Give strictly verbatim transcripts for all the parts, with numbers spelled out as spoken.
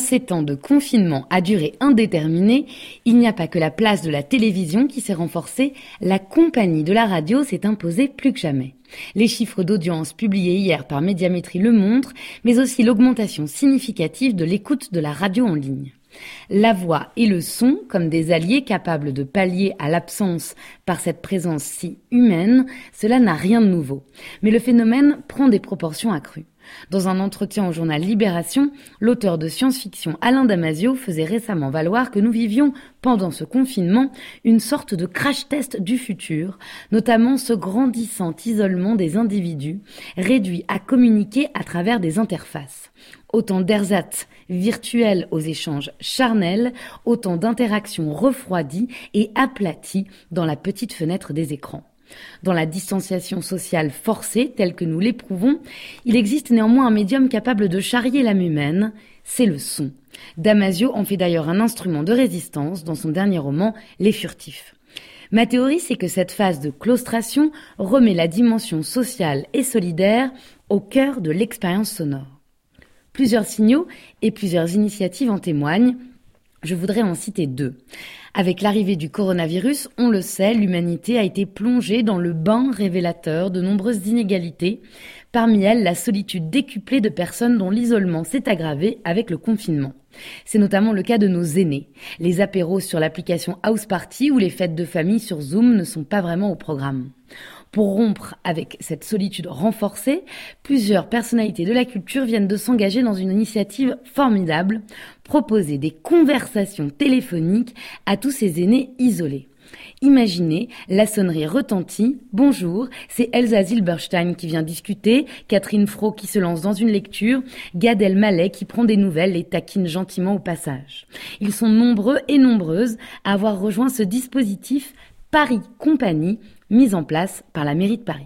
ces temps de confinement à durée indéterminée, il n'y a pas que la place de la télévision qui s'est renforcée, la compagnie de la radio s'est imposée plus que jamais. Les chiffres d'audience publiés hier par Médiamétrie le montrent, mais aussi l'augmentation significative de l'écoute de la radio en ligne. La voix et le son, comme des alliés capables de pallier à l'absence par cette présence si humaine, cela n'a rien de nouveau. Mais le phénomène prend des proportions accrues. Dans un entretien au journal Libération, l'auteur de science-fiction Alain Damasio faisait récemment valoir que nous vivions, pendant ce confinement, une sorte de crash-test du futur, notamment ce grandissant isolement des individus, réduits à communiquer à travers des interfaces. Autant d'ersatz virtuels aux échanges charnels, autant d'interactions refroidies et aplaties dans la petite fenêtre des écrans. Dans la distanciation sociale forcée, telle que nous l'éprouvons, il existe néanmoins un médium capable de charrier l'âme humaine, c'est le son. Damasio en fait d'ailleurs un instrument de résistance dans son dernier roman, Les Furtifs. Ma théorie, c'est que cette phase de claustration remet la dimension sociale et solidaire au cœur de l'expérience sonore. Plusieurs signaux et plusieurs initiatives en témoignent. Je voudrais en citer deux. Avec l'arrivée du coronavirus, on le sait, l'humanité a été plongée dans le bain révélateur de nombreuses inégalités, parmi elles la solitude décuplée de personnes dont l'isolement s'est aggravé avec le confinement. C'est notamment le cas de nos aînés. Les apéros sur l'application House Party ou les fêtes de famille sur Zoom ne sont pas vraiment au programme. Pour rompre avec cette solitude renforcée, plusieurs personnalités de la culture viennent de s'engager dans une initiative formidable, proposer des conversations téléphoniques à tous ces aînés isolés. Imaginez, la sonnerie retentit, bonjour, c'est Elsa Zilberstein qui vient discuter, Catherine Fro qui se lance dans une lecture, Gad Elmaleh qui prend des nouvelles et taquine gentiment au passage. Ils sont nombreux et nombreuses à avoir rejoint ce dispositif Paris Compagnie, mise en place par la mairie de Paris.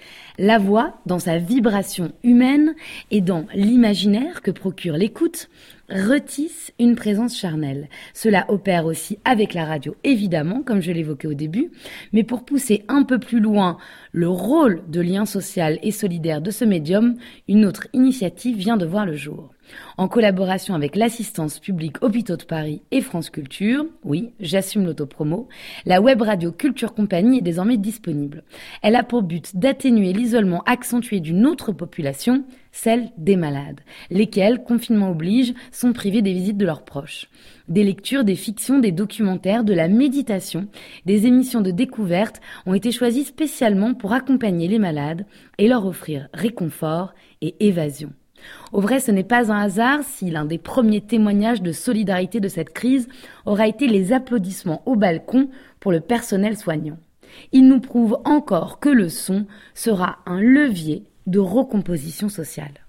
La voix, dans sa vibration humaine et dans l'imaginaire que procure l'écoute, retisse une présence charnelle. Cela opère aussi avec la radio, évidemment, comme je l'évoquais au début, mais pour pousser un peu plus loin le rôle de lien social et solidaire de ce médium, une autre initiative vient de voir le jour. En collaboration avec l'Assistance publique Hôpitaux de Paris et France Culture, oui, j'assume l'autopromo, la web radio Culture Compagnie est désormais disponible. Elle a pour but d'atténuer l'isolement accentué d'une autre population, celle des malades, lesquels, confinement oblige, sont privés des visites de leurs proches. Des lectures, des fictions, des documentaires, de la méditation, des émissions de découverte ont été choisies spécialement pour accompagner les malades et leur offrir réconfort et évasion. Au vrai, ce n'est pas un hasard si l'un des premiers témoignages de solidarité de cette crise aura été les applaudissements au balcon pour le personnel soignant. Il nous prouve encore que le son sera un levier de recomposition sociale.